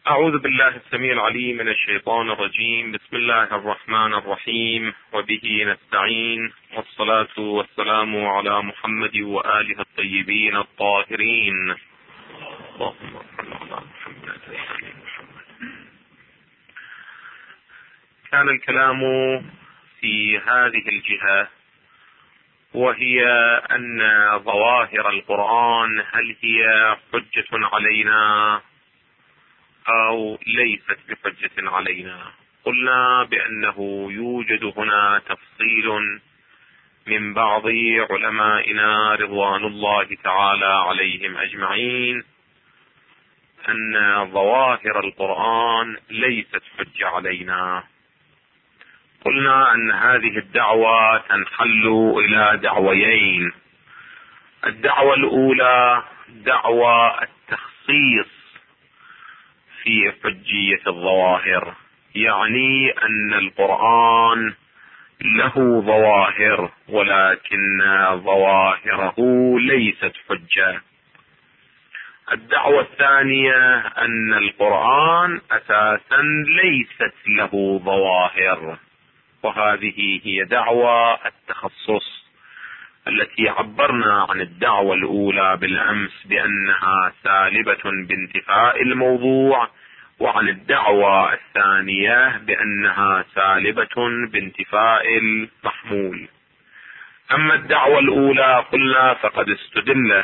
أعوذ بالله السميع العليم من الشيطان الرجيم. بسم الله الرحمن الرحيم، وبه نستعين، والصلاة والسلام على محمد وآله الطيبين الطاهرين. اللهم صل على محمد. كان الكلام في هذه الجهة، وهي أن ظواهر القرآن هل هي حجة علينا أو ليست بحجة علينا. قلنا بأنه يوجد هنا تفصيل من بعض علمائنا رضوان الله تعالى عليهم أجمعين أن ظواهر القرآن ليست حجة علينا. قلنا أن هذه الدعوة تنحل إلى دعويين. الدعوة الأولى دعوة التخصيص في حجية الظواهر، يعني أن القرآن له ظواهر ولكن ظواهره ليست حجة. الدعوة الثانية أن القرآن أساسا ليست له ظواهر، وهذه هي دعوة التخصص التي عبرنا عن الدعوة الأولى بالأمس بأنها سالبة بانتفاء الموضوع، وعن الدعوة الثانية بأنها سالبة بانتفاء المحمول. أما الدعوة الأولى قلنا فقد استدل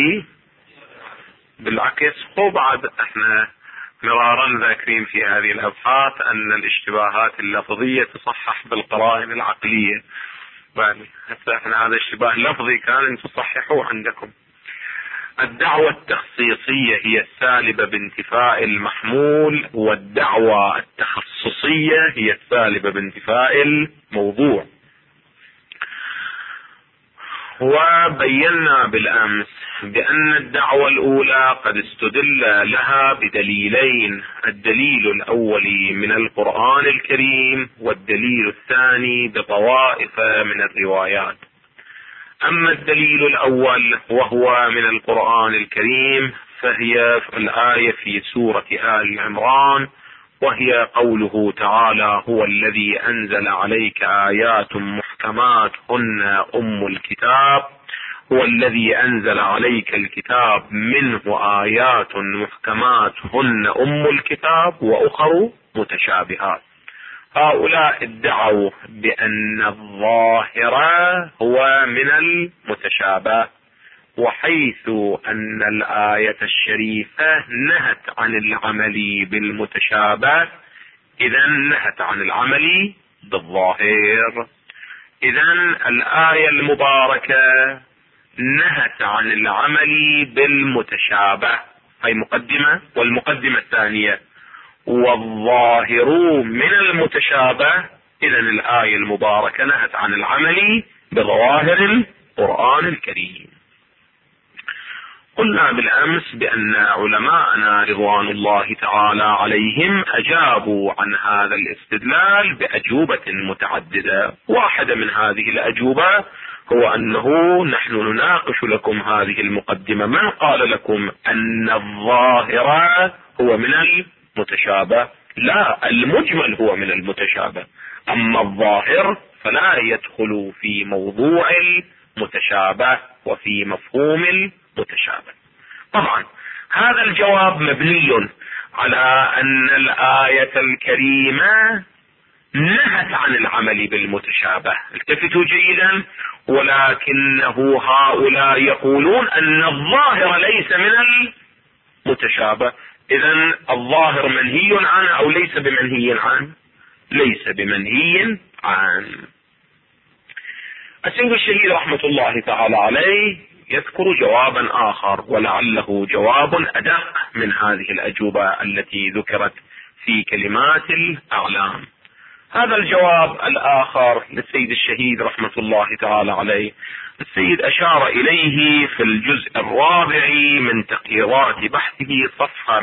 بالعكس. وبعد احنا مرارا ذاكرين في هذه الأبحاث أن الاشتباهات اللفظية تصحح بالقرائن العقلية. هسه احنا هذا اشتباه لفظي كان تصححوه عندكم. الدعوة التخصيصية هي السالبة بانتفاء المحمول، والدعوة التخصصية هي السالبة بانتفاء الموضوع. وبينا بالأمس بأن الدعوة الأولى قد استدل لها بدليلين: الدليل الأول من القرآن الكريم، والدليل الثاني بطوائف من الروايات. أما الدليل الأول وهو من القرآن الكريم فهي الآية في سورة آل عمران، وهي قوله تعالى: هو الذي أنزل عليك آيات محكمات هن أم الكتاب، هو الذي أنزل عليك الكتاب منه آيات محكمات هن أم الكتاب وأخر متشابهات. هؤلاء ادعوا بأن الظاهر هو من المتشابه، وحيث أن الآية الشريفة نهت عن العمل بالمتشابه إذن نهت عن العمل بالظاهر. إذن الآية المباركة نهت عن العمل بالمتشابه، هي مقدمة. والمقدمة الثانية: والظاهر من المتشابه، إذن الآية المباركة نهت عن العمل بظواهر القرآن الكريم. قلنا بالأمس بأن علماءنا رضوان الله تعالى عليهم أجابوا عن هذا الاستدلال بأجوبة متعددة. واحدة من هذه الأجوبة هو أنه نحن نناقش لكم هذه المقدمة. من قال لكم أن الظاهر هو من المتشابه؟ لا، المجمل هو من المتشابه، أما الظاهر فلا يدخل في موضوع المتشابه وفي مفهوم المتشابه. طبعا هذا الجواب مبني على أن الآية الكريمة نهت عن العمل بالمتشابه. التفتوا جيدا. ولكنه هؤلاء يقولون أن الظاهر ليس من المتشابه. إذن الظاهر منهي عنه أو ليس بمنهي عنه؟ ليس بمنهي عنه. السيد الشهيد رحمة الله تعالى عليه يذكر جوابا آخر، ولعله جواب أدق من هذه الأجوبة التي ذكرت في كلمات الأعلام. هذا الجواب الآخر للسيد الشهيد رحمة الله تعالى عليه السيد أشار إليه في الجزء الرابع من تقريرات بحثه صفحة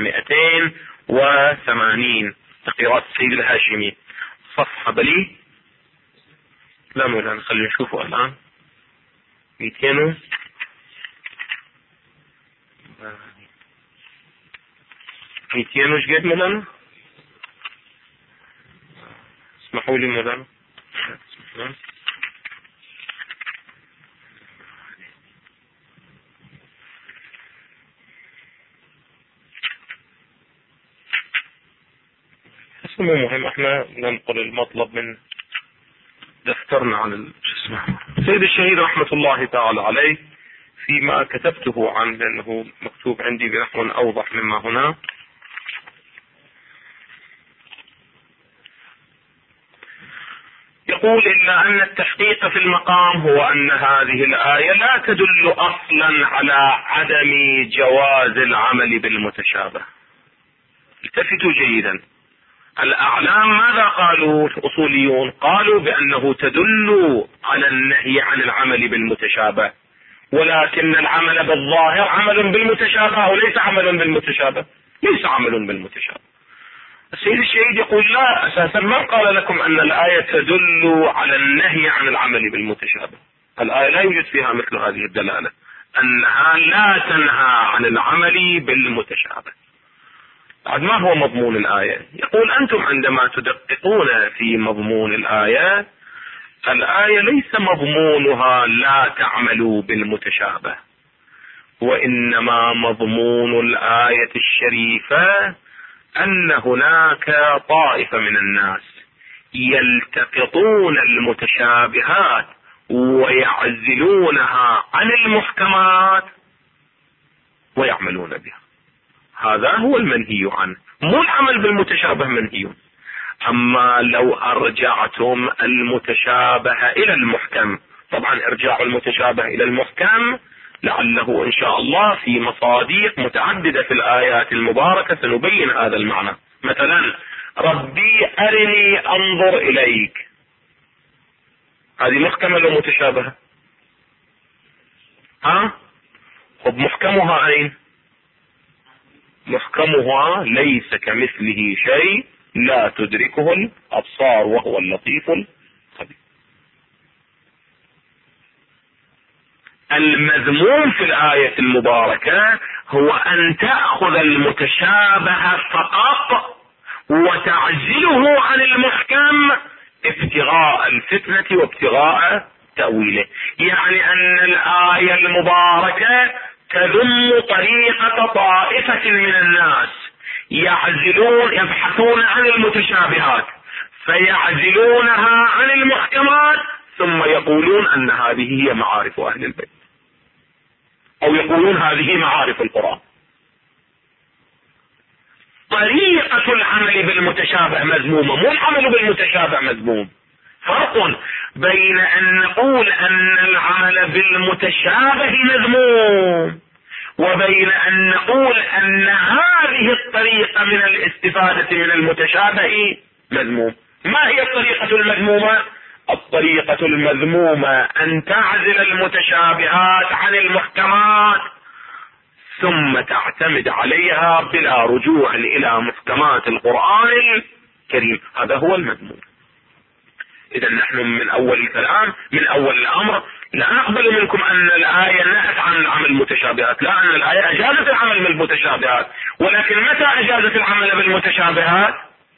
280، تقريرات السيد الهاشمي، صفحة لا مولانا خلينا نشوفه الآن 200 200 وش قد مولانا؟ اسمحوا لي مولانا. مو مهم، احنا ننقل المطلب من دفترنا عن سيد الشهيد رحمة الله تعالى عليه فيما كتبته عن، لأنه مكتوب عندي بنحو أوضح مما هنا. يقول إلا أن التحقيق في المقام هو أن هذه الآية لا تدل أصلا على عدم جواز العمل بالمتشابه. التفتوا جيدا، الأعلام ماذا قالوا الأصوليون؟ قالوا بأنه تدل على النهي عن العمل بالمتشابه، ولكن العمل بالظاهر عمل بالمتشابه وليس عمل بالمتشابه، ليس عمل بالمتشابه. السيد الشهيد يقول لا، أساسا ما قال لكم أن الآية تدل على النهي عن العمل بالمتشابه. الآية لا يوجد فيها مثل هذه الدلالة، أنها لا تنهى عن العمل بالمتشابه. ما هو مضمون الآية؟ يقول أنتم عندما تدققون في مضمون الآية، الآية ليس مضمونها لا تعملوا بالمتشابه، وإنما مضمون الآية الشريفة أن هناك طائفة من الناس يلتقطون المتشابهات ويعزلونها عن المحكمات ويعملون بها. هذا هو المنهي عنه، مو العمل بالمتشابه منهي. أما لو أرجعتم المتشابه إلى المحكم، طبعا إرجاع المتشابه إلى المحكم لعله إن شاء الله في مصاديق متعددة في الآيات المباركة سنبين هذا المعنى. مثلا ربي أرني أنظر إليك، هذه محكمة ولا متشابهة؟ خب محكمها أين؟ محكمها ليس كمثله شيء لا تدركه الأبصار وهو اللطيف الخبير. المذموم في الآية المباركة هو أن تأخذ المتشابه فقط وتعزله عن المحكم ابتغاء الفتنة وابتغاء تأويله. يعني أن الآية المباركة تذم طريقة طائفة من الناس يبحثون عن المتشابهات فيعزلونها عن المحكمات، ثم يقولون أن هذه هي معارف أهل البيت، أو يقولون هذه معارف القرآن. طريقة العمل بالمتشابه مذمومة، مو العمل بالمتشابه مذموم. فرق بين أن نقول أن العمل بالمتشابه مذموم وبين أن نقول أن هذه الطريقة من الاستفادة من المتشابه مذموم. ما هي الطريقة المذمومة؟ الطريقة المذمومة أن تعزل المتشابهات عن المحكمات ثم تعتمد عليها بلا رجوع إلى محكمات القرآن الكريم، هذا هو المذموم. إذا نحن من أول الكلام، من أول الأمر، لا نقبل منكم أن الآية نهت عن العمل بالمتشابهات، لا، أن الآية أجازت العمل بالمتشابهات، ولكن متى أجازت العمل بالمتشابهات؟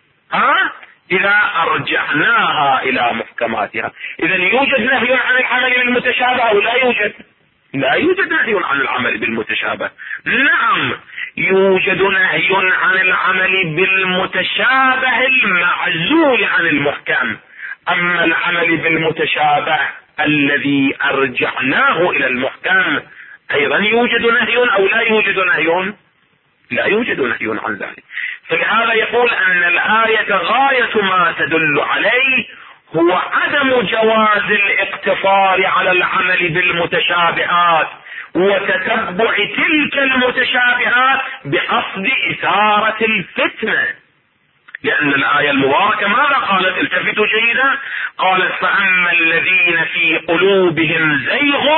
إذا أرجعناها إلى محكماتها. إذا يوجد نهي عن العمل بالمتشابه أو لا يوجد؟ لا يوجد نهي عن العمل بالمتشابه. نعم يوجد نهي عن العمل بالمتشابه المعزول عن المحكم، أما العمل بالمتشابه الذي أرجعناه إلى المحكم أيضا يوجد نهي أو لا يوجد نهي؟ لا يوجد نهي عن ذلك. فلهذا يقول أن الآية غاية ما تدل عليه هو عدم جواز الاقتصار على العمل بالمتشابهات وتتبع تلك المتشابهات بقصد إثارة الفتنة. لأن الآية المباركة ماذا قالت؟ التفتوا جيدا، قالت فأما الذين في قلوبهم زيغ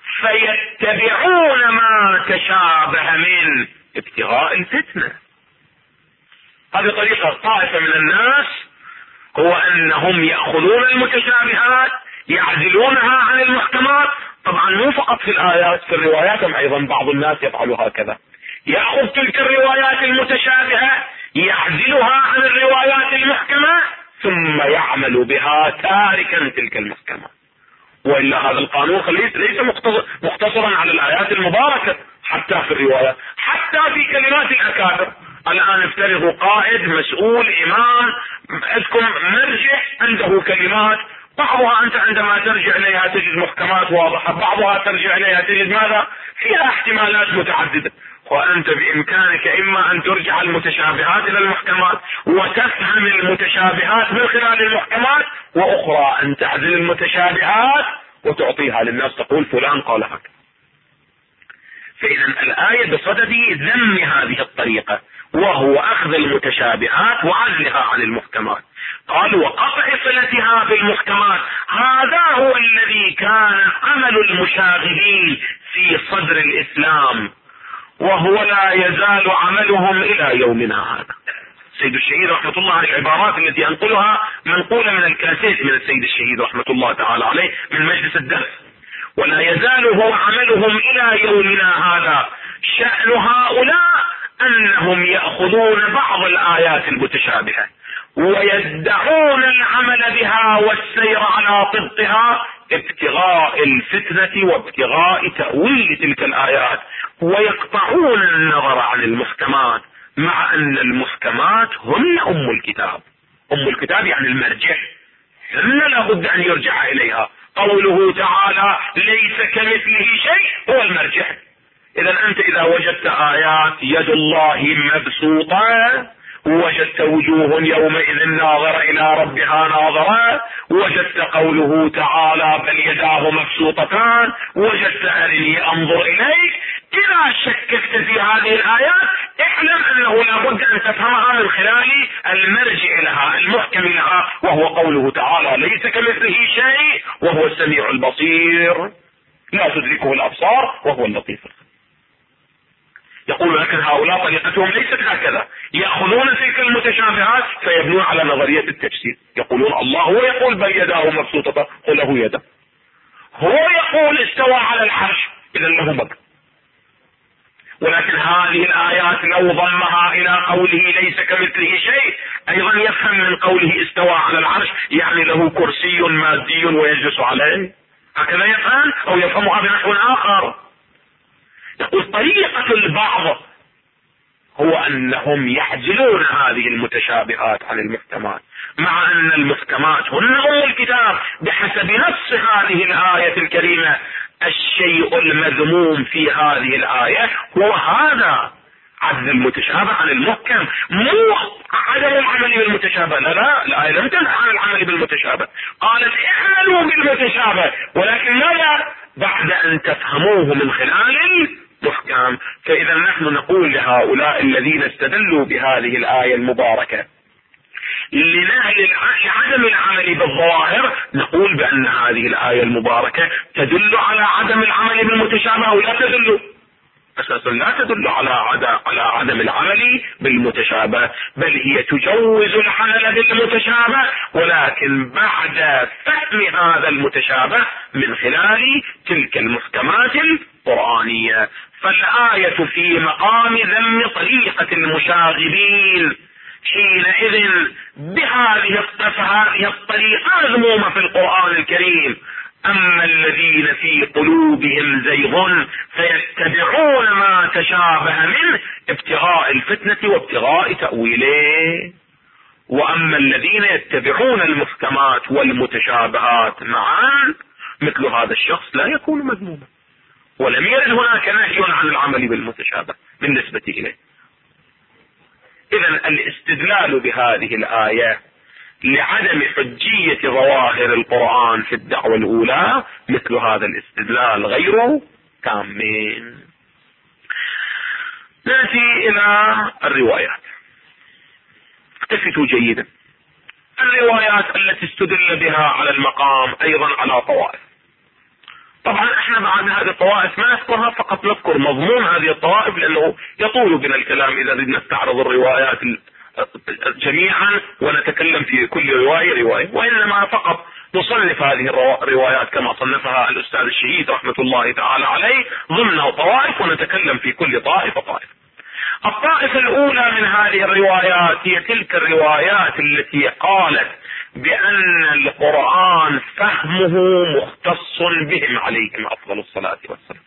فيتبعون ما تشابه من ابتغاء الفتنة. هذه طريقة طائفة من الناس، هو أنهم يأخذون المتشابهات يعزلونها عن المحكمات. طبعا مو فقط في الآيات، في الروايات أيضا بعض الناس يفعل هكذا، يأخذ تلك الروايات المتشابهة يعزلها عن الروايات المحكمة ثم يعمل بها تاركا تلك المحكمة. وإلا هذا القانون ليس مقتصرا على الآيات المباركة، حتى في الرواية، حتى في كلمات الأكابر. الآن افترضوا قائد مسؤول إمام عندكم مرجع عنده كلمات، بعضها أنت عندما ترجع إليها تجد محكمات واضحة، بعضها ترجع إليها تجد ماذا؟ فيها احتمالات متعددة. وأنت بإمكانك إما أن ترجع المتشابهات إلى المحكمات وتفهم المتشابهات من خلال المحكمات، وأخرى أن تعزل المتشابهات وتعطيها للناس تقول فلان قال هكذا. فإذا الآية بصدد ذم هذه الطريقة، وهو أخذ المتشابهات وعزلها عن المحكمات. قال وقطع صلتها بالمحكمات، هذا هو الذي كان عمل المشاغبين في صدر الإسلام، وهو لا يزال عملهم إلى يومنا هذا. سيد الشهيد رحمة الله عليه العبارات التي أنقلها منقولة من الكاسيت من السيد الشهيد رحمة الله تعالى عليه من مجلس الدرس. ولا يزال هو عملهم إلى يومنا هذا. شأن هؤلاء أنهم يأخذون بعض الآيات المتشابهة ويدعون العمل بها والسير على طبقها ابتغاء الفتنة وابتغاء تأويل تلك الآيات، ويقطعون النظر عن المحكمات، مع أن المحكمات هن أم الكتاب. أم الكتاب يعني المرجع، هن لابد أن يرجع إليها. قوله تعالى ليس كمثله شيء هو المرجع. إذا أنت إذا وجدت آيات يد الله مبسوطة، وجدت وجوه يومئذ ناظرة إلى ربها ناظرة، وجدت قوله تعالى بل يداه مبسوطتان، وجدت أرني أنظر إليك، إذا شككت في هذه الآيات اعلم أنه لابد أن تفهمها من خلال المرجع لها المحكم لها، وهو قوله تعالى ليس كمثله شيء وهو السميع البصير لا تدركه الأبصار وهو اللطيف. يقول لكن هؤلاء طريقتهم ليست هكذا، يأخذون تلك المتشابهات فيبنون على نظرية التفسير. يقولون الله هو يقول بل يداه مبسوطة، قل له يده. هو يقول استوى على العرش، إذا له مد. ولكن هذه الآيات لو ضمها إلى قوله ليس كمثله شيء أيضا يفهم من قوله استوى على العرش يعني له كرسي مادي ويجلس عليه، هكذا يفهم أو يفهمها بنحو آخر. يقول طريقة البعض هو أنهم يحجلون هذه المتشابهات عن المحكمات، مع أن المحكمات هن أم الكتاب بحسب نص هذه الآية الكريمة. الشيء المذموم في هذه الآية هو هذا عزل المتشابه عن المحكم، مو عدم العمل بالمتشابه. لا الآية لم تنهى عن العمل بالمتشابه، قالت اعملوا بالمتشابه، ولكن ماذا؟ بعد أن تفهموه من خلال المحكم. فإذا نحن نقول لهؤلاء الذين استدلوا بهذه الآية المباركة لعدم العمل بالظواهر، نقول بأن هذه الآية المباركة تدل على عدم العمل بالمتشابه ولا تدل، أساسا لا تدل على عدم العمل بالمتشابه، بل هي تجوز العمل بالمتشابه، ولكن بعد فهم هذا المتشابه من خلال تلك المحكمات القرآنية. فالآية في مقام ذم طريقة المشاغبين حينئذ بهذه الطريقة مذمومة في القرآن الكريم. أما الذين في قلوبهم زيغ فيتبعون ما تشابه منه ابتغاء الفتنة وابتغاء تأويله، وأما الذين يتبعون المحكمات والمتشابهات معا مثل هذا الشخص لا يكون مذموما، ولم يرد هناك نهي عن العمل بالمتشابه بالنسبة إليه. إذن الاستدلال بهذه الآية لعدم حجية ظواهر القرآن في الدعوة الأولى مثل هذا الاستدلال غير تامين. نأتي إلى الروايات. اقتفتوا جيدا. الروايات التي استدل بها على المقام أيضا على طوائف. طبعا احنا بعد هذه الطوائف ما نذكرها، فقط نذكر مضمون هذه الطوائف لأنه يطول بنا الكلام إذا بدنا نستعرض الروايات جميعا ونتكلم في كل رواية، وإنما فقط نصنف هذه الروايات كما صنفها الأستاذ الشهيد رحمة الله تعالى عليه ضمن طوائف، ونتكلم في كل طائفة. الطائفة الأولى من هذه الروايات هي تلك الروايات التي قالت بأن القرآن فهمه مختص بهم عليهم أفضل الصلاة والسلام.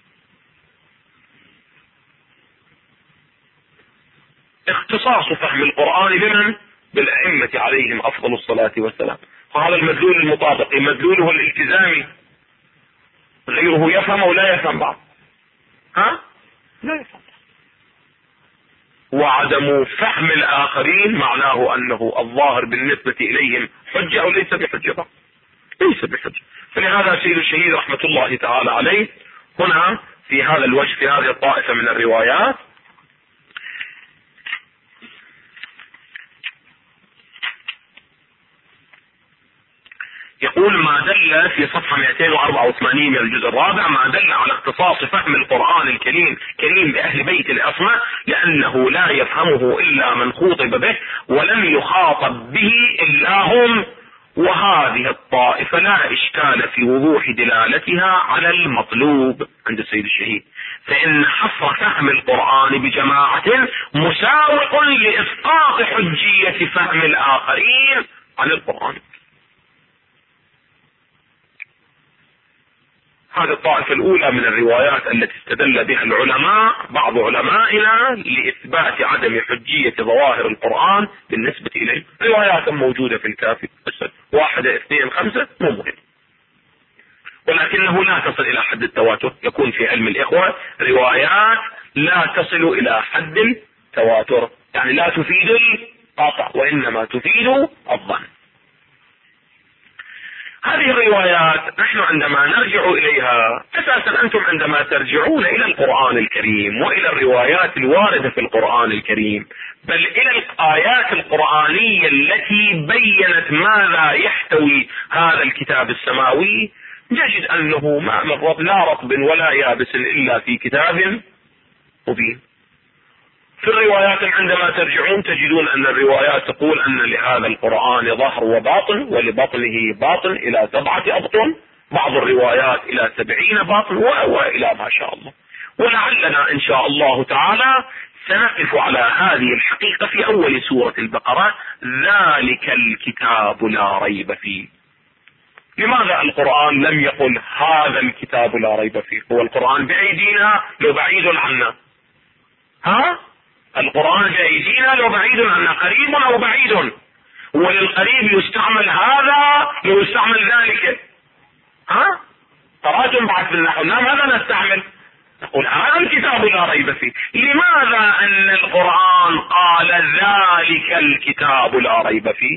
اختصاص فهم القرآن بمن؟ بالأئمة عليهم أفضل الصلاة والسلام. فهذا المدلول المطابق، مدلوله الالتزامي، غيره يفهم أو لا يفهم بعض؟ لا يفهم. وعدم فهم الآخرين معناه أنه الظاهر بالنسبة إليهم حجة أو ليس بحجة بعض؟ ليس بحجة. فلهذا سيد الشهيد رحمة الله تعالى عليه هنا في هذا الوجه، في هذه الطائفة من الروايات، يقول ما دل في صفحة 284 من الجزء الرابع، ما دل على اختصاص فهم القرآن الكريم بأهل بيت العصمة لأنه لا يفهمه إلا من خوطب به ولم يخاطب به إلا هم. وهذه الطائفة لا إشكال في وضوح دلالتها على المطلوب عند السيد الشهيد، فإن حصر فهم القرآن بجماعة مساوق لإسقاط حجية فهم الآخرين عن القرآن. هذه الطائفة الأولى من الروايات التي استدل بها العلماء، بعض علمائنا، لإثبات عدم حجية ظواهر القرآن بالنسبة إليه. روايات موجودة في الكافي، 1 2 5 مو مهم، ولكنه لا تصل إلى حد التواتر. يكون في علم الإخوة روايات لا تصل إلى حد التواتر، يعني لا تفيد القطع وإنما تفيد الظن. هذه الروايات نحن عندما نرجع إليها، أساسا أنتم عندما ترجعون إلى القرآن الكريم وإلى الروايات الواردة في القرآن الكريم، بل إلى الآيات القرآنية التي بيّنت ماذا يحتوي هذا الكتاب السماوي، نجد أنه ما من لا رطب ولا يابس إلا في كتاب مبين. في الروايات عندما ترجعون تجدون أن الروايات تقول أن لهذا القرآن ظهر وباطن، ولبطنه باطن إلى 7 أبطن، بعض الروايات إلى 70 باطن، وإلى ما شاء الله. ولعلنا إن شاء الله تعالى سنقف على هذه الحقيقة في أول سورة البقرة، ذلك الكتاب لا ريب فيه. لماذا القرآن لم يقل هذا الكتاب لا ريب فيه؟ هو القرآن بأيدينا لو بعيد عنا، القرآن بأيدينا لو بعيد عنا، قريب أو بعيد، وللقريب يستعمل هذا ويستعمل ذلك. قرأتم بعد في النحو، ماذا نستعمل؟ نقول هذا الكتاب لا ريب فيه. لماذا أن القرآن قال ذلك الكتاب لا ريب فيه؟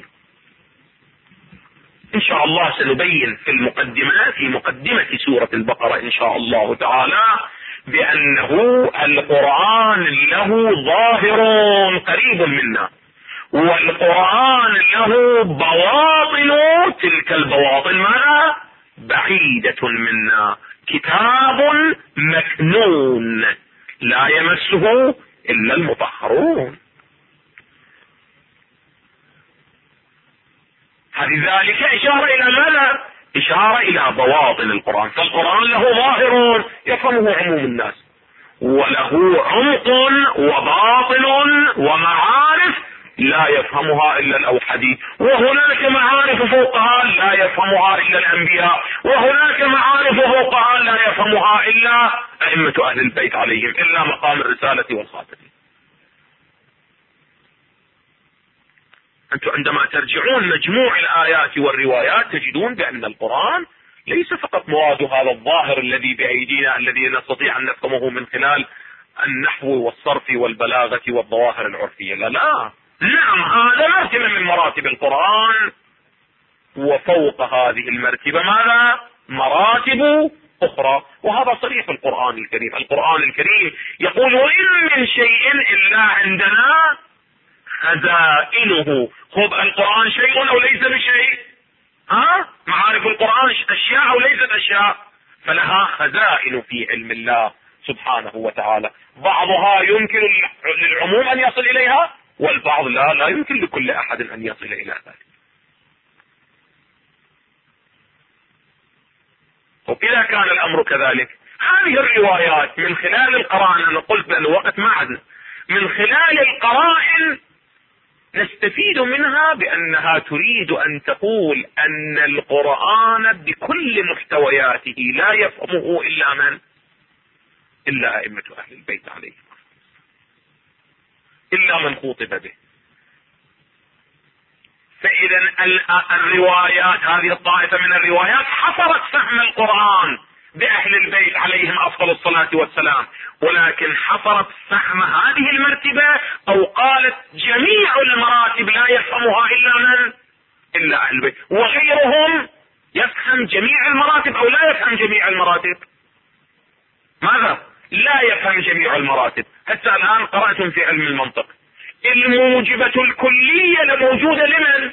إن شاء الله سنبين في المقدمات، في مقدمة سورة البقرة إن شاء الله تعالى، بأنه القرآن له ظاهر قريب منا، والقرآن له بواطن، تلك البواطن ماذا؟ بعيدة منا. كتاب مكنون لا يمسه إلا المطهرون. ذلك إشارة إلى ماذا؟ إشارة إلى بواطن القرآن. فالقرآن له ظاهر يفهمه عموم الناس، وله عمق وباطن ومعارف لا يفهمها إلا الأوحدي، وهناك معارف فوقها لا يفهمها إلا الأنبياء، وهناك معارف فوقها لا يفهمها إلا أئمة أهل البيت عليهم، إلا مقام الرسالة والخاتم. أنتم عندما ترجعون مجموع الآيات والروايات تجدون بأن القرآن ليس فقط مراد هذا الظاهر الذي بأيدينا الذي نستطيع أن نفهمه من خلال النحو والصرف والبلاغة والظواهر العرفية، لا. نعم، هذا مرتبة من مراتب القرآن، وفوق هذه المرتبة ماذا؟ مراتب أخرى، وهذا صريح القرآن الكريم. القرآن الكريم يقول وإن من شيء إلا عندنا خزائنه. خب القرآن شيء أو ليس بشيء؟ معارف القرآن أشياء أو ليست أشياء؟ فلها خزائن في علم الله سبحانه وتعالى، بعضها يمكن للعموم أن يصل إليها، والبعض لا يمكن لكل أحد أن يصل إلى ذلك. وإذا كان الأمر كذلك، هذه الروايات من خلال القرآن، أنا قلت بأن الوقت ما عدنا، من خلال القرائن نستفيد منها بأنها تريد أن تقول أن القرآن بكل محتوياته لا يفهمه إلا من؟ إلا أئمة أهل البيت عليهم، إلا من خوطب به. فإذا الروايات، هذه الطائفة من الروايات حصرت فهم القرآن بأهل البيت عليهم أفضل الصلاة والسلام، ولكن حصرت فهم هذه المرتبة، أو قالت جميع المراتب لا يفهمها إلا من؟ إلا أهل البيت، وغيرهم يفهم جميع المراتب أو لا يفهم جميع المراتب. ماذا؟ لا يفهم جميع المراتب. حتى الآن قرأتم في علم المنطق الموجبة الكلية لموجودة لمن؟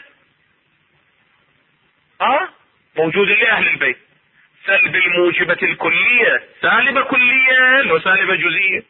موجودة لأهل البيت. سلب الموجبة الكلية سالبة كلية لو سالبة جزئية.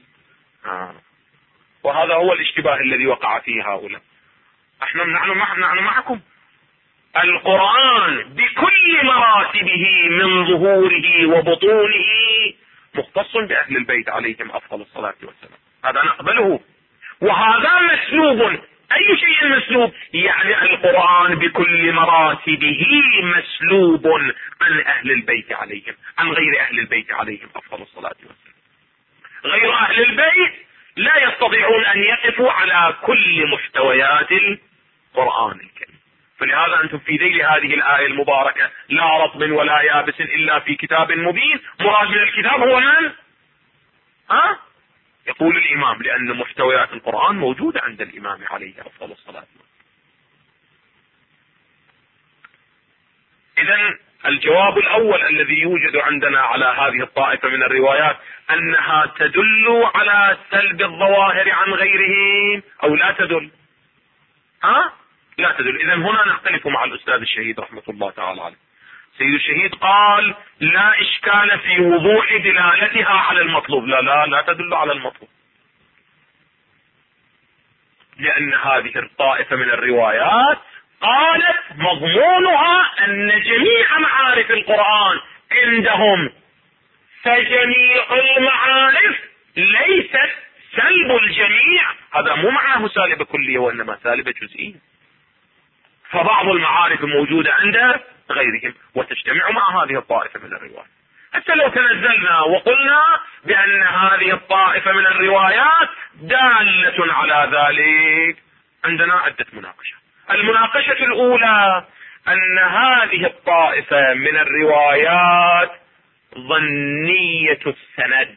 وهذا هو الاشتباه الذي وقع فيه هؤلاء. نحن معكم. القرآن بكل مراتبه من ظهوره وبطونه مختص بأهل البيت عليهم أفضل الصلاة والسلام، هذا نقبله. وهذا مسلوب. أي شيء مسلوب؟ يعني القرآن بكل مراتبه مسلوب عن أهل البيت عليهم، عن غير أهل البيت عليهم أفضل الصلاة والسلام. غير أهل البيت لا يستطيعون أن يقفوا على كل محتويات القرآن الكريم. فلهذا أنتم في ذيل هذه الآية المباركة لا رطب ولا يابس إلا في كتاب مبين، مراد من الكتاب هو من؟ يقول الإمام، لأن محتويات القرآن موجودة عند الإمام عليه أفضل الصلاة. إذن الجواب الأول الذي يوجد عندنا على هذه الطائفة من الروايات أنها تدل على سلب الظواهر عن غيرهم أو لا تدل. لا تدل. إذن هنا نختلف مع الأستاذ الشهيد رحمة الله تعالى عليه. سيد الشهيد قال لا إشكال في وضوح دلالتها على المطلوب. لا تدل على المطلوب، لأن هذه الطائفة من الروايات قالت مضمونها أن جميع معارف القرآن عندهم، فجميع المعارف ليست سلب الجميع، هذا مو معناه سالبة كلية وإنما سالبة جزئية. فبعض المعارف موجودة عند غيرهم وتجتمع مع هذه الطائفة من الروايات. حتى لو تنزلنا وقلنا بأن هذه الطائفة من الروايات دالة على ذلك، عندنا عدة مناقشة. المناقشة الأولى أن هذه الطائفة من الروايات ظنية السند.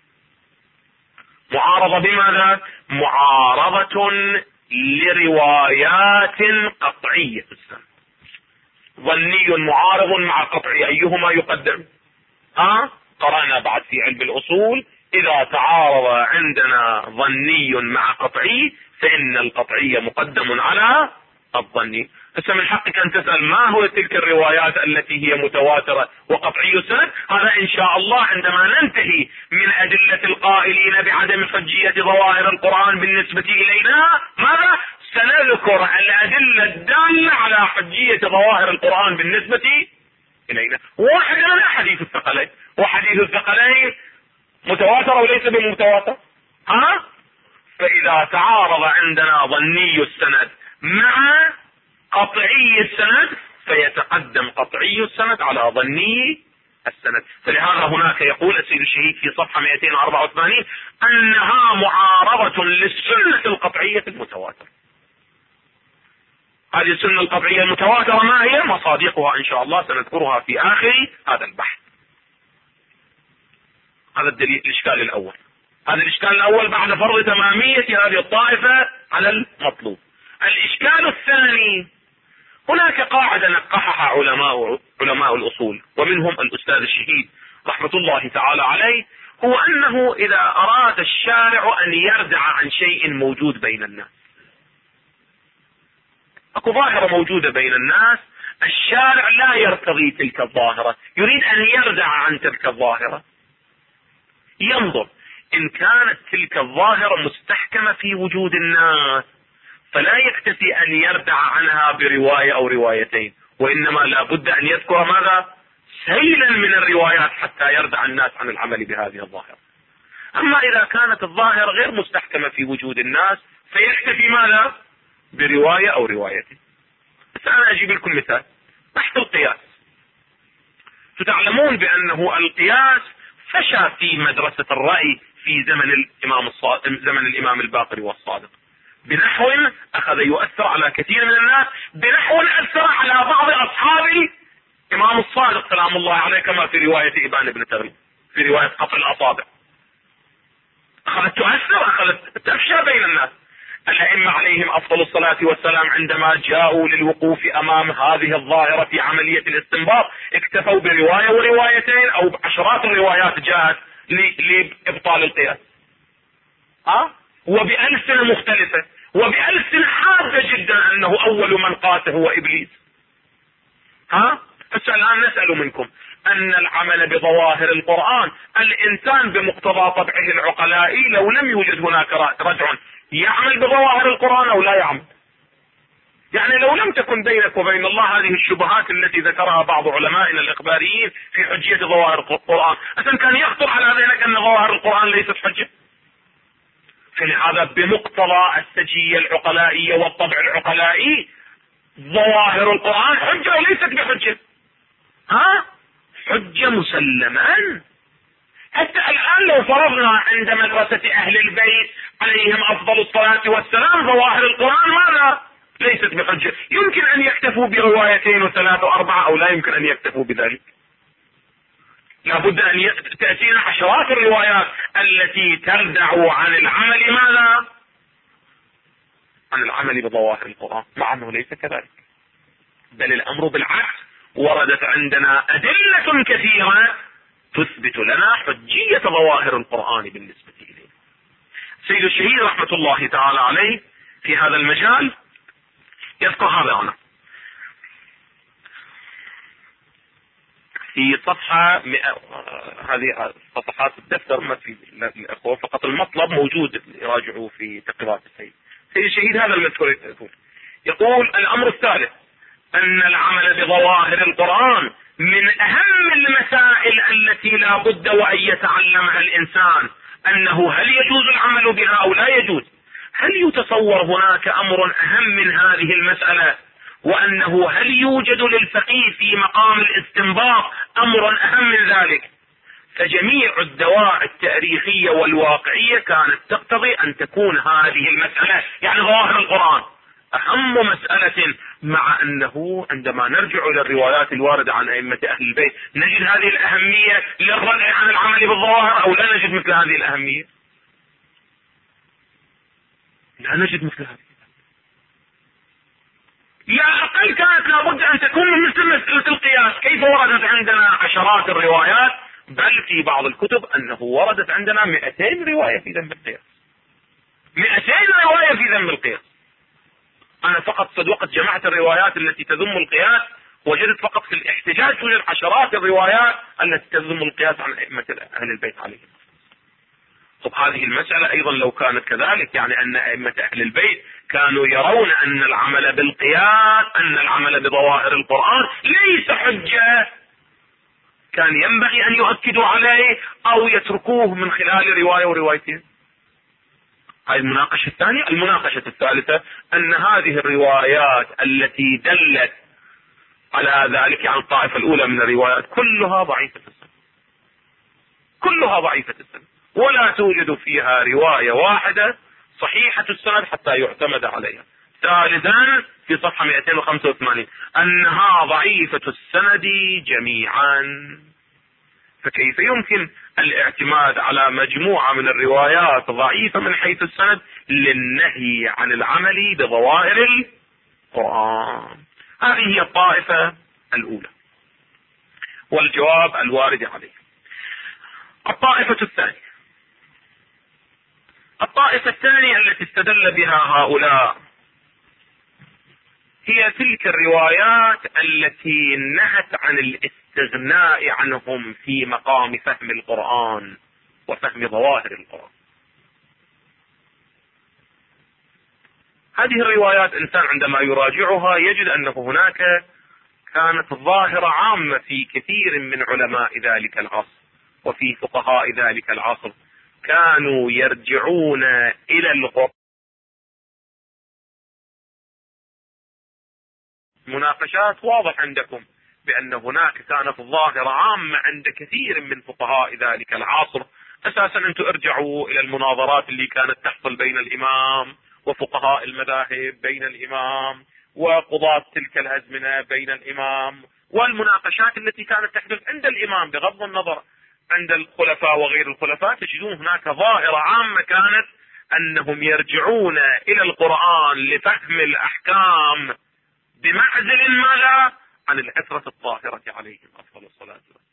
معارضة بماذا؟ معارضة لروايات قطعية السند. ظني معارض مع قطعي، أيهما يقدم؟ قرأنا بعد في علم الأصول إذا تعارض عندنا ظني مع قطعي فإن القطعي مقدم على الظني. هسه من حقك أن تسأل ما هو تلك الروايات التي هي متواترة وقطعي السند. هذا إن شاء الله عندما ننتهي من أدلة القائلين بعدم حجية ظواهر القرآن بالنسبة إلينا، ماذا؟ سنذكر الأدلة الدالة على حجية ظواهر القرآن بالنسبة إلينا. واحد منها حديث الثقلين، وحديث الثقلين متواتر وليس بمتواتر. فإذا تعارض عندنا ظني السند مع قطعي السند فيتقدم قطعي السند على ظني السند. فلهذا هناك يقول السيد الشهيد في صفحة 284 أنها معارضة للسنة القطعية المتواترة. هذه السنة القطعية المتواترة ما هي؟ مصادقها إن شاء الله سنذكرها في آخر هذا البحث. هذا الدليل الإشكال الأول. هذا الإشكال الأول بعد فرض تمامية هذه الطائفة على المطلوب. الإشكال الثاني، هناك قاعدة نقحها علماء الأصول ومنهم الأستاذ الشهيد رحمة الله تعالى عليه، هو أنه إذا أراد الشارع أن يردع عن شيء موجود بين الناس، اكو ظاهرة موجودة بين الناس، الشارع لا يرتضي تلك الظاهرة، يريد ان يردع عن تلك الظاهرة، ينظر ان كانت تلك الظاهرة مستحكمة في وجود الناس فلا يكتفي ان يردع عنها برواية او روايتين، وانما لا بد ان يذكر ماذا؟ سيلا من الروايات حتى يردع الناس عن العمل بهذه الظاهرة. أما إذا كانت الظاهرة غير مستحكمة في وجود الناس فيكتفي ماذا؟ برواية أو روايتين. بس أنا أجيب لكم مثال بحث القياس. تعلمون بأنه القياس فشى في مدرسة الرأي في زمن الإمام الباقر والصادق، بنحو أخذ يؤثر على كثير من الناس، بنحو أثر على بعض أصحاب الإمام الصادق سلام الله عليه، كما في رواية إبان بن تغلب في رواية قطع الأصابع، أخذت تؤثر، أخذت تفشى بين الناس. الأئمة عليهم أفضل الصلاة والسلام عندما جاءوا للوقوف أمام هذه الظاهرة في عملية الاستنباط اكتفوا برواية وروايتين أو بعشرات الروايات جاءت لإبطال القياس، وبألسنة مختلفة وبألسنة حادة جدا أنه أول من قاس هو إبليس. الآن نسأل منكم أن العمل بظواهر القرآن، الإنسان بمقتضى طبعه العقلائي لو لم يوجد هناك رجع يعمل بظواهر القرآن أو لا يعمل؟ يعني لو لم تكن بينك وبين الله هذه الشبهات التي ذكرها بعض علمائنا الإخباريين في حجية ظواهر القرآن، أصلا كان يخطر على ذهنك أن ظواهر القرآن ليست حجة؟ فلهذا بمقتضى السجية العقلائية والطبع العقلائي ظواهر القرآن حجة وليست بحجة، حجة مسلما. حتى الآن لو فرضنا عند مدرسة أهل البيت عليهم أفضل الصلاة والسلام ظواهر القرآن ماذا؟ ليست بحجة، يمكن أن يكتفوا بروايتين وثلاثة وأربعة أو لا يمكن أن يكتفوا بذلك. لابد أن تأتينا عشرات الروايات التي تردع عن العمل ماذا؟ عن العمل بظواهر القرآن، مع أنه ليس كذلك، بل الأمر بالعكس، وردت عندنا أدلة كثيرة تثبت لنا حجية ظواهر القرآن بالنسبة إليه. سيد الشهيد رحمة الله تعالى عليه في هذا المجال يذكر هذا هنا في صفحة هذه صفحات الدفتر ما في الأخوة، فقط المطلب موجود يراجعوا في تقريرات السيد. سيد الشهيد هذا المذكور يقول الأمر الثالث أن العمل بظواهر القرآن من أهم المسائل التي لا بد وأن يتعلمها الإنسان، أنه هل يجوز العمل بها أو لا يجوز؟ هل يتصور هناك أمر أهم من هذه المسألة، وأنه هل يوجد للفقيه في مقام الاستنباط أمر أهم من ذلك؟ فجميع الدواعي التاريخية والواقعية كانت تقتضي أن تكون هذه المسألة يعني ظواهر القرآن أهم مسألة، مع أنه عندما نرجع إلى الروايات الواردة عن أئمة أهل البيت نجد هذه الأهمية للردع عن العمل بالظواهر أو لا نجد مثل هذه الأهمية؟ لا نجد مثل هذه. لا أقل كانت لابد أن تكون مثل مسألة القياس. كيف وردت عندنا عشرات الروايات، بل في بعض الكتب أنه وردت عندنا 200 رواية في ذم القياس، 200 رواية في ذم القياس. أنا فقط صدقت جمعت الروايات التي تذم القياس، وجدت فقط في الاحتجاج توجد عشرات الروايات التي تذم القياس عن أئمة أهل البيت عليهم. طب هذه المسألة أيضا لو كانت كذلك، يعني أن أئمة أهل البيت كانوا يرون أن العمل بالقياس، أن العمل بظواهر القرآن ليس حجة، كان ينبغي أن يؤكدوا عليه أو يتركوه من خلال رواية وروايتين. هذه المناقشة الثانية. المناقشة الثالثة أن هذه الروايات التي دلت على ذلك عن الطائفة الأولى من الروايات كلها ضعيفة السند، كلها ضعيفة السند، ولا توجد فيها رواية واحدة صحيحة السند حتى يعتمد عليها. ثالثا في صفحة 285 أنها ضعيفة السند جميعا. فكيف يمكن الاعتماد على مجموعة من الروايات ضعيفة من حيث السند للنهي عن العمل بظواهر القرآن؟ هذه هي الطائفة الأولى والجواب الوارد عليه. الطائفة الثانية، الطائفة الثانية التي استدل بها هؤلاء هي تلك الروايات التي نهت عن الاستغناء عنهم في مقام فهم القرآن وفهم ظواهر القرآن. هذه الروايات إنسان عندما يراجعها يجد أنه هناك كانت ظاهرة عامة في كثير من علماء ذلك العصر وفي فقهاء ذلك العصر، كانوا يرجعون إلى القرآن. مناقشات واضح عندكم بأن هناك كانت ظاهرة عامة عند كثير من فقهاء ذلك العصر. أساسا أنتم ارجعوا إلى المناظرات اللي كانت تحصل بين الإمام وفقهاء المذاهب، بين الإمام وقضاة تلك الأزمنة، بين الإمام، والمناقشات التي كانت تحدث عند الإمام بغض النظر عند الخلفاء وغير الخلفاء. تجدون هناك ظاهرة عامة كانت أنهم يرجعون إلى القرآن لفهم الأحكام بمعزل ماذا عن العترة الطاهرة عليهم أفضل الصلاة والسلام.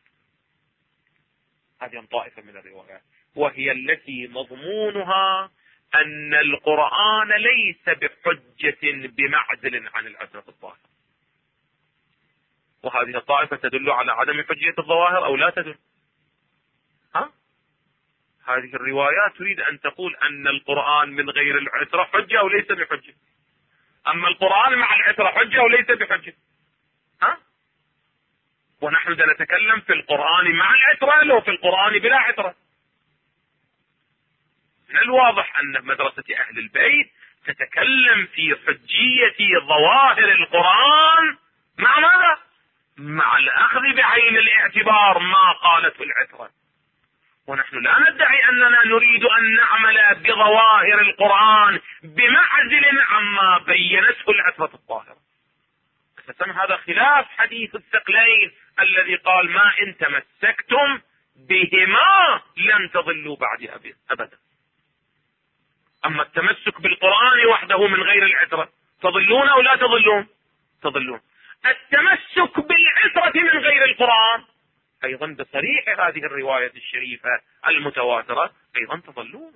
هذه طائفة من الروايات، وهي التي مضمونها أن القرآن ليس بحجة بمعزل عن العترة الطاهرة. وهذه الطائفة تدل على عدم حجية الظواهر أو لا تدل؟ هذه الروايات تريد أن تقول أن القرآن من غير العترة حجة أو ليس بحجة، أما القرآن مع العترة حجة أو ليس بحجة. ونحن نتكلم في القرآن مع العترة لو في القرآن بلا عترة. من الواضح أن مدرسة أهل البيت تتكلم في حجية ظواهر القرآن مع ماذا؟ مع الأخذ بعين الاعتبار ما قالته العترة. ونحن لا ندعي أننا نريد أن نعمل بظواهر القرآن بمعزل عما بينته العترة الطاهرة. أساسا هذا خلاف حديث الثقلين الذي قال ما إن تمسكتم بهما لن تضلوا بعد أبدا. أما التمسك بالقرآن وحده من غير العترة تضلون أو لا تضلون؟ تضلون. التمسك بالعترة من غير القرآن أيضا بصريح هذه الرواية الشريفة المتواترة أيضا تضلون.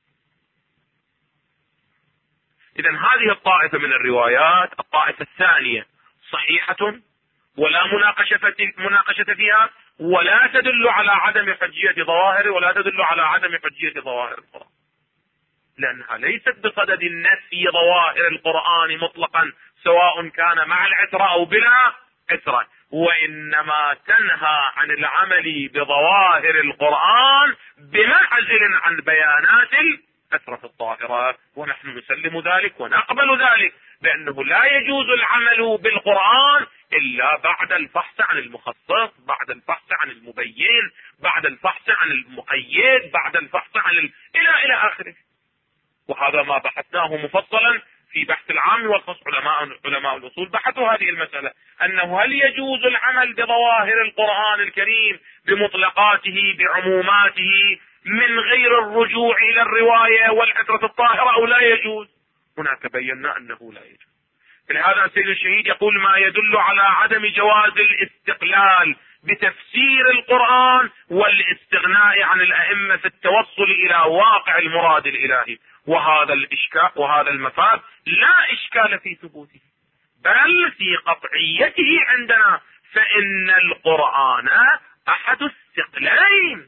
إذن هذه الطائفة من الروايات، الطائفة الثانية صحيحة ولا مناقشة فيها، ولا تدل على عدم حجية ظواهر، ولا تدل على عدم حجية ظواهر القرآن، لأنها ليست بصدد النفي ظواهر القرآن مطلقا سواء كان مع العترة أو بلا عترة، وإنما تنهى عن العمل بظواهر القرآن بمعزل عن بيانات العترة الطاهرة. ونحن نسلم ذلك ونقبل ذلك بأنه لا يجوز العمل بالقرآن إلا بعد الفحص عن المخصص، بعد الفحص عن المبين، بعد الفحص عن المقيد، بعد الفحص عن إلى آخره. وهذا ما بحثناه مفصلا في بحث العام والخاص. علماء الأصول بحثوا هذه المسألة، أنه هل يجوز العمل بظواهر القرآن الكريم بمطلقاته بعموماته من غير الرجوع إلى الرواية والعترة الطاهرة أو لا يجوز؟ هناك بينا أنه لا يجوز. لهذا السيد الشهيد يقول ما يدل على عدم جواز الاستقلال بتفسير القرآن والاستغناء عن الأئمة في التوصل إلى واقع المراد الإلهي. وهذا الإشكال وهذا المفاد لا إشكال في ثبوته بل في قطعيته عندنا، فإن القرآن أحد الثقلين.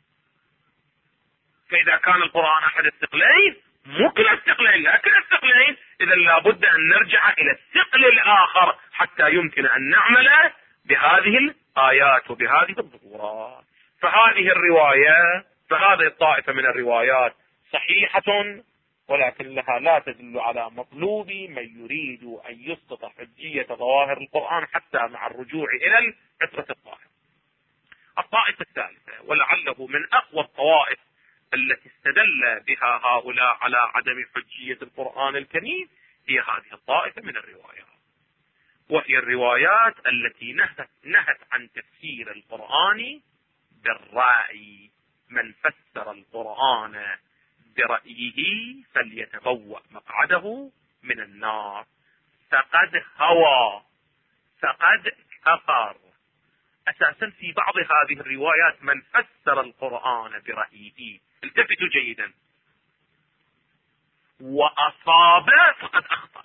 فإذا كان القرآن أحد الثقلين مو كلا الثقلين، لا كلا الثقلين، إذا لابد أن نرجع إلى الثقل الآخر حتى يمكن أن نعمل بهذه الآيات وبهذه الظهورات. فهذه الرواية، فهذه الطائفة من الروايات صحيحة، ولكن لها لا تدل على مطلوب من يريد أن يسقط حجية ظواهر القرآن حتى مع الرجوع إلى العترة الطاهرة. الطائفة الثالثة ولعله من أقوى الطوائف التي استدل بها هؤلاء على عدم حجية القرآن الكريم هي هذه الطائفة من الروايات، وهي الروايات التي نهت عن تفسير القرآن بالرأي. من فسر القرآن برأيه فليتبوأ مقعده من النار، فقد هوى فقد كفر. أساسا في بعض هذه الروايات من فسر القرآن برأيه، التفتوا جيدا، وأصاب فقد أخطأ.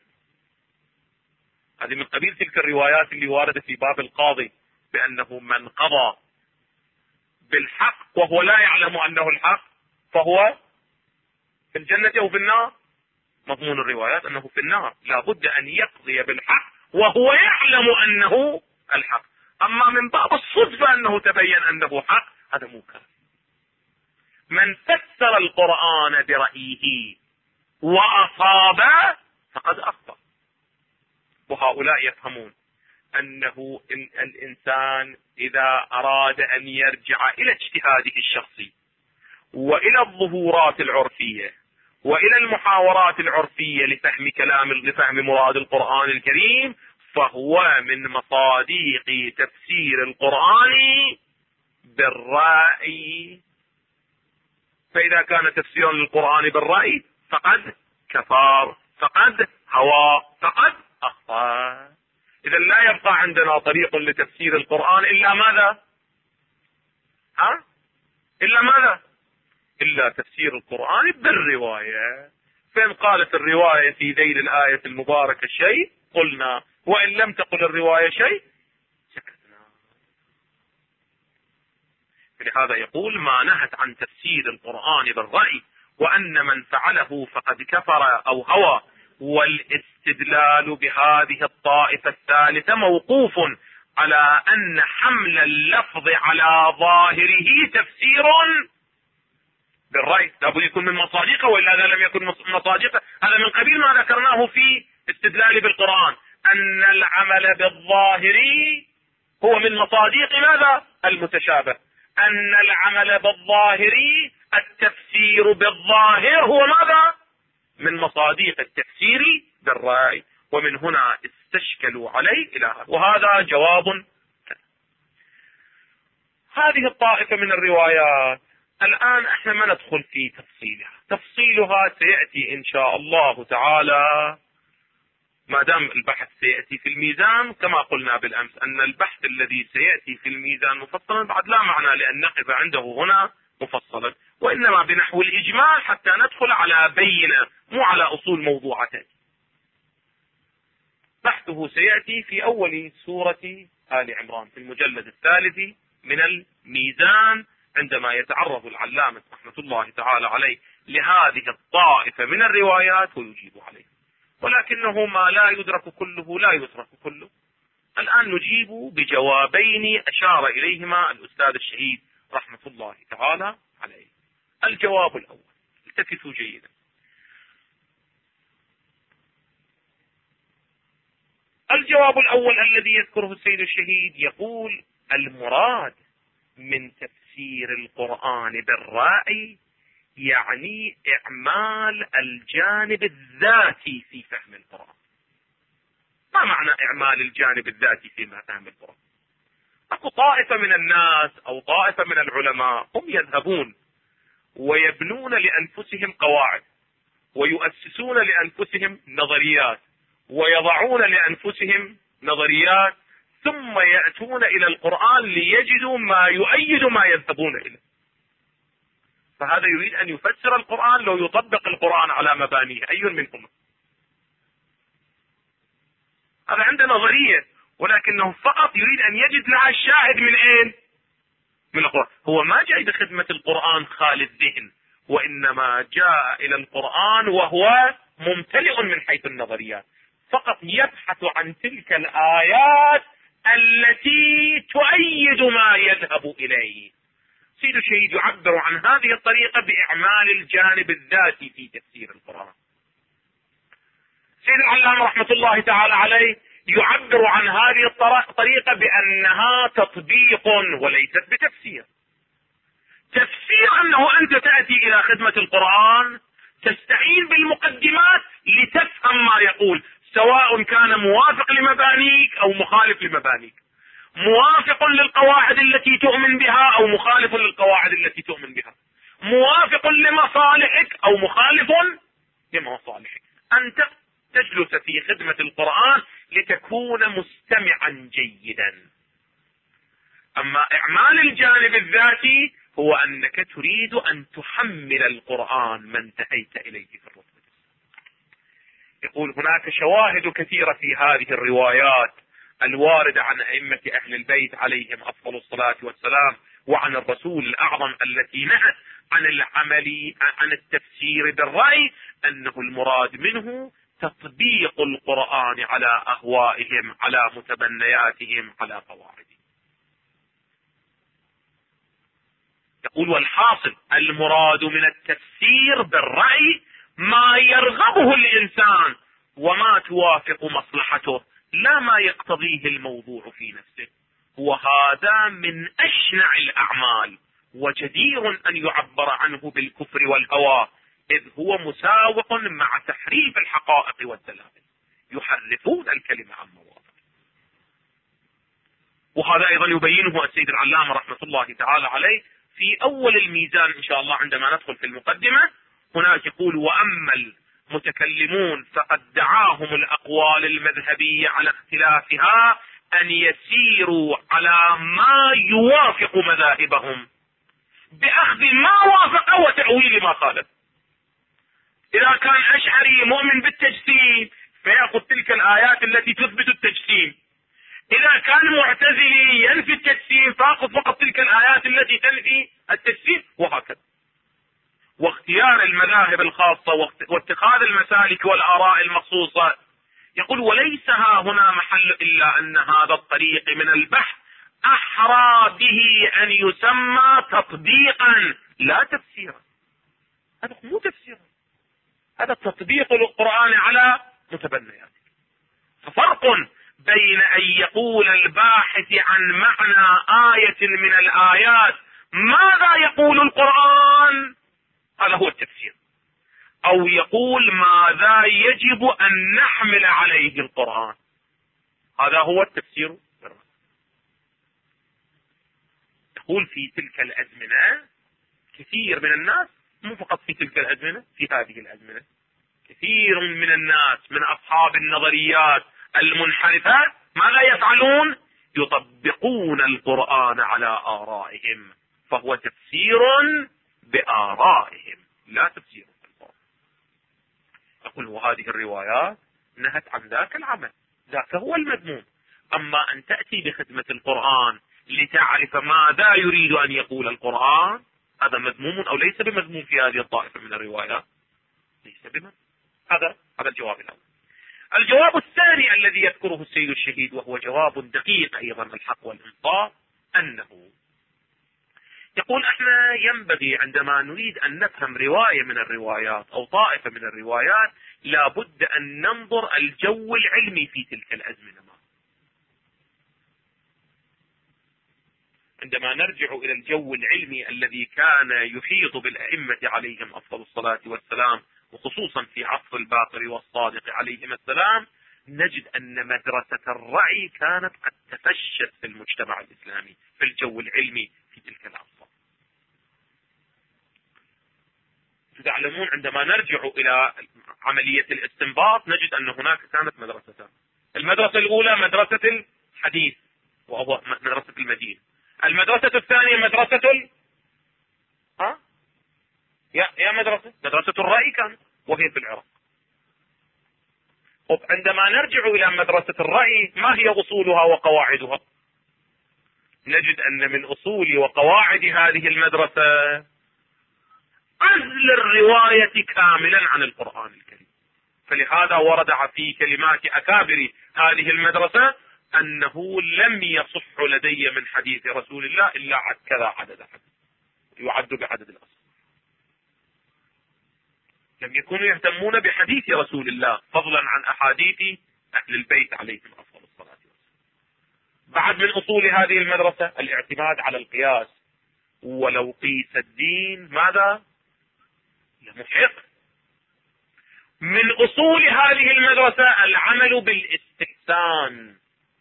هذه من قبيل تلك الروايات اللي واردة في باب القاضي بأنه من قضى بالحق وهو لا يعلم أنه الحق فهو في الجنة أو في النار. مضمون الروايات أنه في النار، لا بد أن يقضي بالحق وهو يعلم أنه الحق. أما من باب الصدفة أنه تبين أنه حق، هذا منكر. من فسر القرآن برأيه وأصاب فقد أخطأ. وهؤلاء يفهمون أنه الإنسان إذا أراد أن يرجع إلى اجتهاده الشخصي وإلى الظهورات العرفية وإلى المحاورات العرفية لفهم مراد القرآن الكريم، فهو من مصاديق تفسير القرآن بالرأي. فإذا كان تفسير القرآن بالرأي فقد كفر، فقد هوى، فقد أخطأ. إذا لا يبقى عندنا طريق لتفسير القرآن إلا ماذا؟ إلا ماذا؟ إلا تفسير القرآن بالرواية. فإن قالت الرواية في ذيل الآية المباركة شيء قلنا، وإن لم تقل الرواية شيء سكتنا. فلهذا يقول ما نهت عن تفسير القرآن بالرأي وأن من فعله فقد كفر أو هوى. والاستدلال بهذه الطائفة الثالثة موقوف على أن حمل اللفظ على ظاهره تفسير بالرأي لابد يكون من مصادقه، وإلا هذا لم يكن من مصادقه. هذا من قبيل ما ذكرناه في استدلال بالقرآن، أن العمل بالظاهر هو من مصادق ماذا؟ المتشابه. أن العمل بالظاهر التفسير بالظاهر هو ماذا؟ من مصادق التفسير بالرأي. ومن هنا استشكلوا عليه إلى هذا، وهذا جواب. هذه الطائفة من الروايات الآن احنا ما ندخل في تفصيلها سيأتي إن شاء الله تعالى ما دام البحث سيأتي في الميزان. كما قلنا بالأمس أن البحث الذي سيأتي في الميزان مفصلا بعد لا معنى لأن نقف عنده هنا مفصلا، وإنما بنحو الإجمال حتى ندخل على بينة مو على أصول موضوعتين. بحثه سيأتي في أول سورة آل عمران في المجلد الثالث من الميزان، عندما يتعرض العلامة رحمة الله تعالى عليه لهذه الطائفة من الروايات ويجيب عليه. ولكنه ما لا يدرك كله لا يترك كله. الآن نجيب بجوابين أشار إليهما الأستاذ الشهيد رحمة الله تعالى عليه. الجواب الأول، التفتوا جيدا. الجواب الأول الذي يذكره السيد الشهيد يقول المراد من تفسير القرآن بالرأي يعني إعمال الجانب الذاتي في فهم القرآن. ما معنى إعمال الجانب الذاتي في فهم القرآن؟ أكو طائفة من الناس أو طائفة من العلماء هم يذهبون ويبنون لأنفسهم قواعد ويؤسسون لأنفسهم نظريات ويضعون لأنفسهم نظريات، ثم يأتون إلى القرآن ليجدوا ما يؤيد ما يذهبون إليه. فهذا يريد أن يفسر القرآن لو يطبق القرآن على مبانيه أي منهم. هذا عنده نظرية ولكنه فقط يريد أن يجد لها الشاهد من أين؟ من القرآن. هو ما جاء بخدمة القرآن خالي الذهن، وإنما جاء إلى القرآن وهو ممتلئ من حيث النظريات، فقط يبحث عن تلك الآيات التي تؤيد ما يذهب إليه. سيد الشهيد يعبر عن هذه الطريقة بإعمال الجانب الذاتي في تفسير القرآن. سيد العلامة رحمة الله تعالى عليه يعبر عن هذه الطريقة بأنها تطبيق وليست بتفسير. تفسير أنه أنت تأتي إلى خدمة القرآن تستعين بالمقدمات لتفهم ما يقول، سواء كان موافق لمبانيك أو مخالف لمبانيك، موافق للقواعد التي تؤمن بها أو مخالف للقواعد التي تؤمن بها، موافق لمصالحك أو مخالف لمصالحك. أنت تجلس في خدمة القرآن لتكون مستمعا جيدا. أما إعمال الجانب الذاتي هو أنك تريد أن تحمل القرآن ما انتهيت إليه في الرتبة. يقول هناك شواهد كثيرة في هذه الروايات الواردة عن أئمة أهل البيت عليهم أفضل الصلاة والسلام وعن الرسول الأعظم التي نهت عن العمل عن التفسير بالرأي أنه المراد منه تطبيق القرآن على أهوائهم، على متبنياتهم، على قواعدهم. يقول والحاصل المراد من التفسير بالرأي ما يرغبه الإنسان وما توافق مصلحته، لا ما يقتضيه الموضوع في نفسه. وهذا من أشنع الأعمال، وجدير أن يعبر عنه بالكفر والهوى، إذ هو مساوق مع تحريف الحقائق والدلائل، يحرفون الكلمة عن مواضعه. وهذا أيضا يبينه السيد العلامة رحمة الله تعالى عليه في أول الميزان إن شاء الله عندما ندخل في المقدمة. هناك يقول وأما المتكلمون فقد دعاهم الأقوال المذهبية على اختلافها أن يسيروا على ما يوافق مذاهبهم بأخذ ما وافق وتأويل ما خالف. إذا كان أشعري مؤمن بالتجسيم فيأخذ تلك الآيات التي تثبت التجسيم، إذا كان معتزلي ينفي التجسيم فأخذ فقط تلك الآيات التي تنفي التجسيم، وهكذا. واختيار المذاهب الخاصة واتخاذ المسالك والآراء المخصوصة، يقول وليس ها هنا محل إلا أن هذا الطريق من البحث أحرى به أن يسمى تطبيقا لا تفسيرا. هذا مو تفسيرا، هذا تطبيق القرآن على متبنياته. ففرق بين أن يقول الباحث عن معنى آية من الآيات ماذا يقول القرآن، هذا هو التفسير، أو يقول ماذا يجب أن نحمل عليه القرآن، هذا هو التفسير. يقول في تلك الأزمنة كثير من الناس، مو فقط في تلك الأزمنة، في هذه الأزمنة كثير من الناس من أصحاب النظريات المنحرفة ماذا يفعلون؟ يطبقون القرآن على آرائهم، فهو تفسير بآرائهم لا تفسير بالقرآن. يقول وهذه الروايات نهت عن ذاك العمل، ذاك هو المذموم. أما أن تأتي بخدمة القرآن لتعرف ماذا يريد أن يقول القرآن، هذا مذموم أو ليس بمذموم في هذه الطائفة من الروايات؟ ليس بمذموم. هذا الجواب الأول. الجواب الثاني الذي يذكره السيد الشهيد وهو جواب دقيق أيضا الحق والإنصاف، أنه يقول احنا ينبغي عندما نريد أن نفهم رواية من الروايات أو طائفة من الروايات لابد أن ننظر الجو العلمي في تلك الأزمنة. عندما نرجع إلى الجو العلمي الذي كان يحيط بالأئمة عليهم أفضل الصلاة والسلام، وخصوصا في عصر الباقر والصادق عليهم السلام، نجد أن مدرسة الرأي كانت قد تفشت في المجتمع الإسلامي في الجو العلمي في تلك العصر. تعلمون عندما نرجع إلى عملية الاستنباط نجد أن هناك كانت مدرستان. المدرسة الأولى مدرسة الحديث وهو مدرسة المدينة. المدرسة الثانية مدرسة مدرسة الرأي كانت، وهي في العراق. عندما نرجع إلى مدرسة الرأي ما هي أصولها وقواعدها؟ نجد أن من أصول وقواعد هذه المدرسة عزل الرواية كاملا عن القرآن الكريم. فلهذا ورد في كلمات أكابر هذه المدرسة أنه لم يصح لدي من حديث رسول الله إلا كذا عدد يعد بعدد الأصل. لم يكونوا يهتمون بحديث رسول الله فضلا عن أحاديث أهل البيت عليهم أفضل الصلاة والسلام. بعد من أصول هذه المدرسة الاعتماد على القياس، ولو قيس الدين ماذا؟ لمحق. من أصول هذه المدرسة العمل بالاستحسان،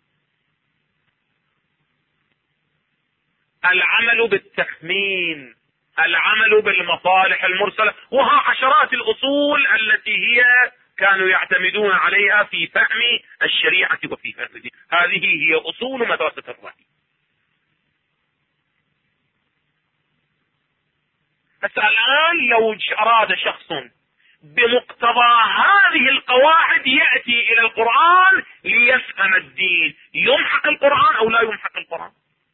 العمل بالتخمين، العمل بالمصالح المرسلة، وها عشرات الأصول التي هي كانوا يعتمدون عليها في فهم الشريعة وفي فهم الدين. هذه هي أصول مدرسة الرأي. بس الآن لو أراد شخص بمقتضى هذه القواعد يأتي إلى القرآن ليفهم الدين، يمحق القرآن أو لا يمحق القرآن؟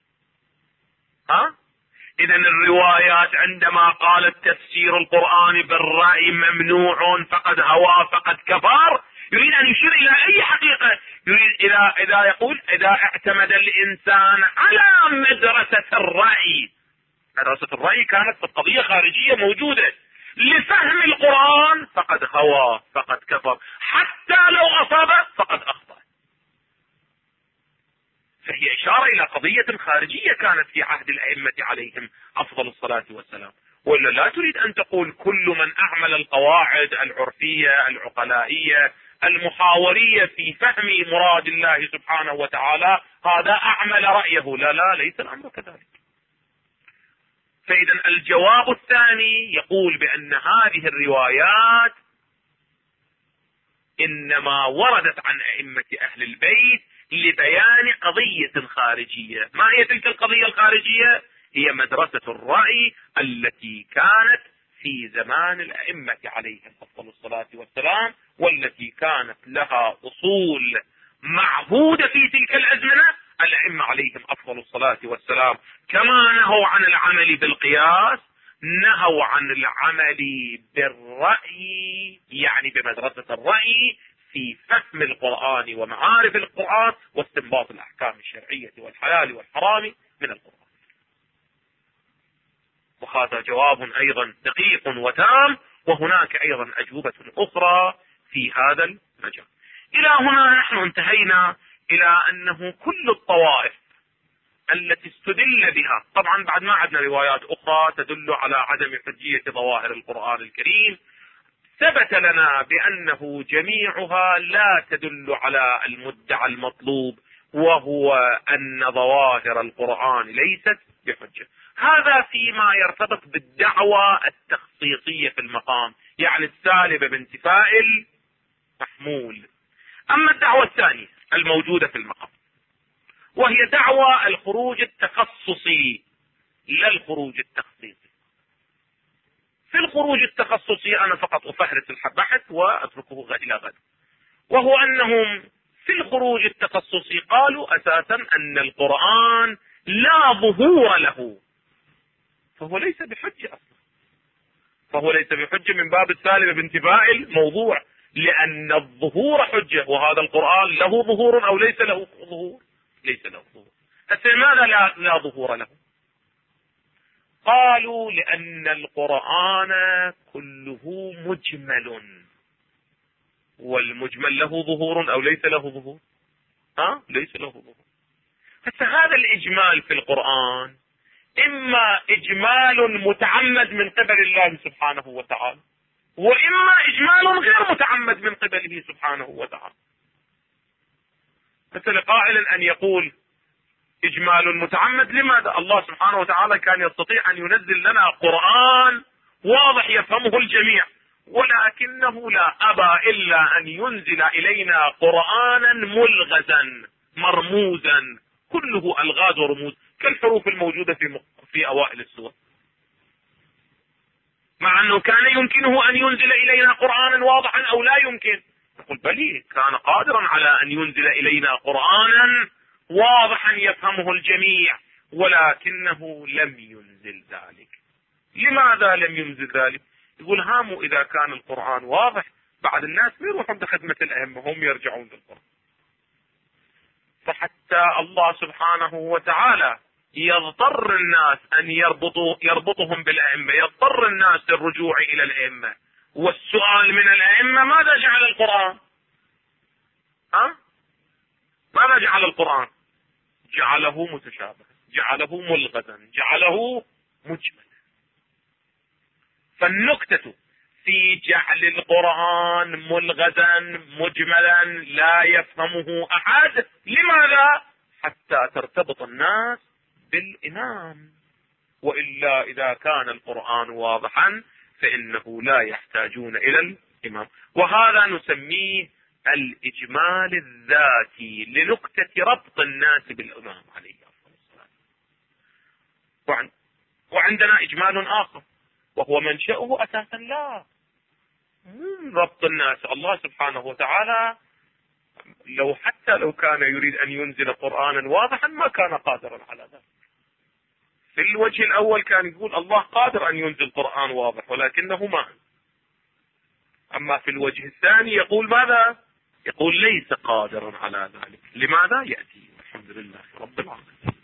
إذا الروايات عندما قالت تفسير القرآن بالرأي ممنوع فقد هوى فقد كفر، يريد أن يشير إلى أي حقيقة؟ يريد إذا اعتمد الإنسان على مدرسة الرأي، مدرسة الرأي كانت في القضية خارجية موجودة. لفهم القرآن فقد هوى، فقد كفر، حتى لو أصاب فقد أخطأ. فهي إشارة إلى قضية خارجية كانت في عهد الأئمة عليهم أفضل الصلاة والسلام. ولا لا تريد أن تقول كل من أعمل القواعد العرفية العقلائية المحاورية في فهم مراد الله سبحانه وتعالى هذا أعمل رأيه. لا لا، ليس الأمر كذلك. فإذا الجواب الثاني يقول بأن هذه الروايات إنما وردت عن أئمة أهل البيت لبيان قضية خارجية. ما هي تلك القضية الخارجية؟ هي مدرسة الرأي التي كانت في زمان الأئمة عليهم أفضل الصلاة والسلام، والتي كانت لها أصول معهودة في تلك الأزمنة. الأئمة عليهم أفضل الصلاة والسلام كما نهوا عن العمل بالقياس نهوا عن العمل بالرأي، يعني بمدرسة الرأي في فهم القرآن ومعارف القرآن واستنباط الأحكام الشرعية والحلال والحرام من القرآن. وهذا جواب أيضا دقيق وتام، وهناك أيضا أجوبة أخرى في هذا المجال. إلى هنا نحن انتهينا إلى أنه كل الطوائف التي استدل بها، طبعا بعد ما عندنا روايات أخرى تدل على عدم حجية ظواهر القرآن الكريم، ثبت لنا بأنه جميعها لا تدل على المدعى المطلوب، وهو أن ظواهر القرآن ليست بحجة. هذا فيما يرتبط بالدعوة التخصيصية في المقام، يعني السالبة بانتفاء المحمول. أما الدعوة الثانية الموجودة في المقام وهي دعوة الخروج التخصصي لا الخروج التخصيصي. في الخروج التخصصي أنا فقط أفهرس البحث وأتركه إلى غد، وهو أنهم في الخروج التخصصي قالوا أساسا أن القرآن لا ظهور له، فهو ليس بحجة أصلا، فهو ليس بحجة من باب السالبة بانتفاء الموضوع، لأن الظهور حجة، وهذا القرآن له ظهور أو ليس له ظهور؟ ليس له ظهور. لماذا لا ظهور له؟ قالوا لأن القرآن كله مجمل، والمجمل له ظهور أو ليس له ظهور؟ ليس له ظهور. هذا الإجمال في القرآن إما إجمال متعمد من قبل الله سبحانه وتعالى، وإما إجمال غير متعمد من قبله سبحانه وتعالى. مثل قائل أن يقول إجمال متعمد، لماذا؟ الله سبحانه وتعالى كان يستطيع أن ينزل لنا قرآن واضح يفهمه الجميع، ولكنه لا أبى إلا أن ينزل إلينا قرآنا ملغزا مرموزا، كله ألغاز ورموز كالحروف الموجودة في أوائل السور، مع أنه كان يمكنه أن ينزل إلينا قرآنا واضحا أو لا يمكن. نقول بلي، كان قادرا على أن ينزل إلينا قرآنا واضحا يفهمه الجميع، ولكنه لم ينزل ذلك. لماذا لم ينزل ذلك؟ يقول هاموا إذا كان القرآن واضح بعد الناس ما يروحون بخدمة الأئمة، هم يرجعون للقرآن. فحتى الله سبحانه وتعالى يضطر الناس أن يربطهم بالأئمة، يضطر الناس للرجوع إلى الأئمة والسؤال من الأئمة ماذا جعل القرآن؟ ماذا جعل القرآن؟ جعله متشابه، جعله ملغزا، جعله مجملا. فالنكتة في جعل القرآن ملغزا مجملا لا يفهمه أحد، لماذا؟ حتى ترتبط الناس بالإمام، وإلا إذا كان القرآن واضحا فإنه لا يحتاجون إلى الإمام. وهذا نسميه الإجمال الذاتي لنكتة ربط الناس بالإمام عليه الصلاة والسلام. وعندنا إجمال آخر وهو منشأه أساسا لا من ربط الناس. الله سبحانه وتعالى حتى لو كان يريد أن ينزل قرآنا واضحا ما كان قادرا على ذلك. في الوجه الأول كان يقول الله قادر أن ينزل قرآن واضح ولكنه ما. أما في الوجه الثاني يقول ماذا؟ يقول ليس قادرا على ذلك. لماذا؟ يأتي. الحمد لله رب العالمين.